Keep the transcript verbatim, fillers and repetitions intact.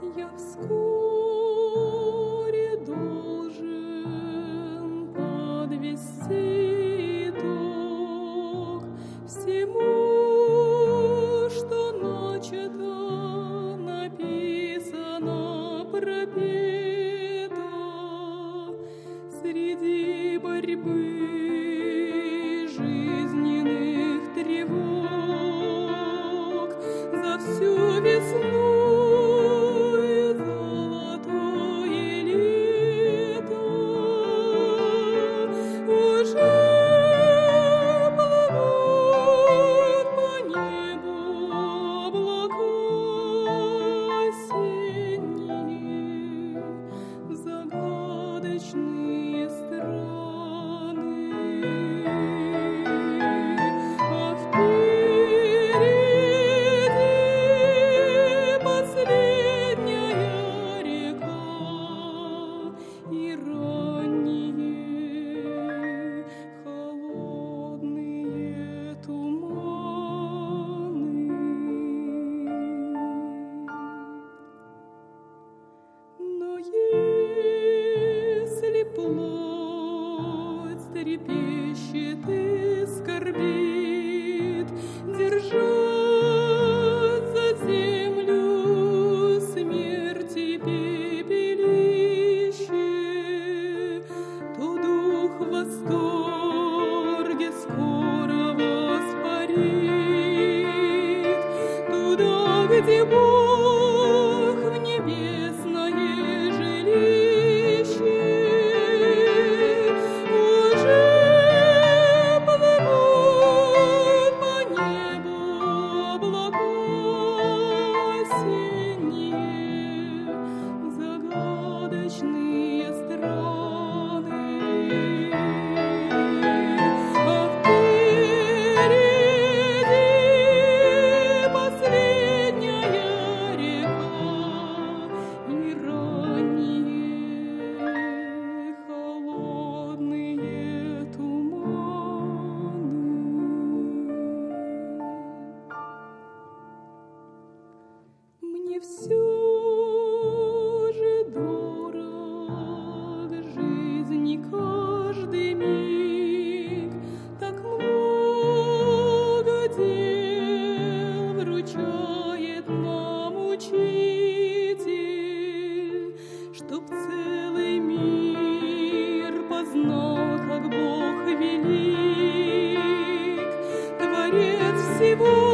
Я вскоре должен подвести итог всему, что начато, написано, пропето среди борьбы жизненных тревог за всю весну. Загадочные страны, а впереди последняя река и ранние холодные туманы. Но плоть трепещет и скорбит, держать за землю смерти пепелище, то дух в восторге скоро воспарит туда, где Бог в небесное жилище. Загадочные страны, а впереди последняя река и ранние холодные туманы. Мне все каждый миг, так много дел вручает нам Учитель, чтоб целый мир познал, как Бог велик, Творец всего.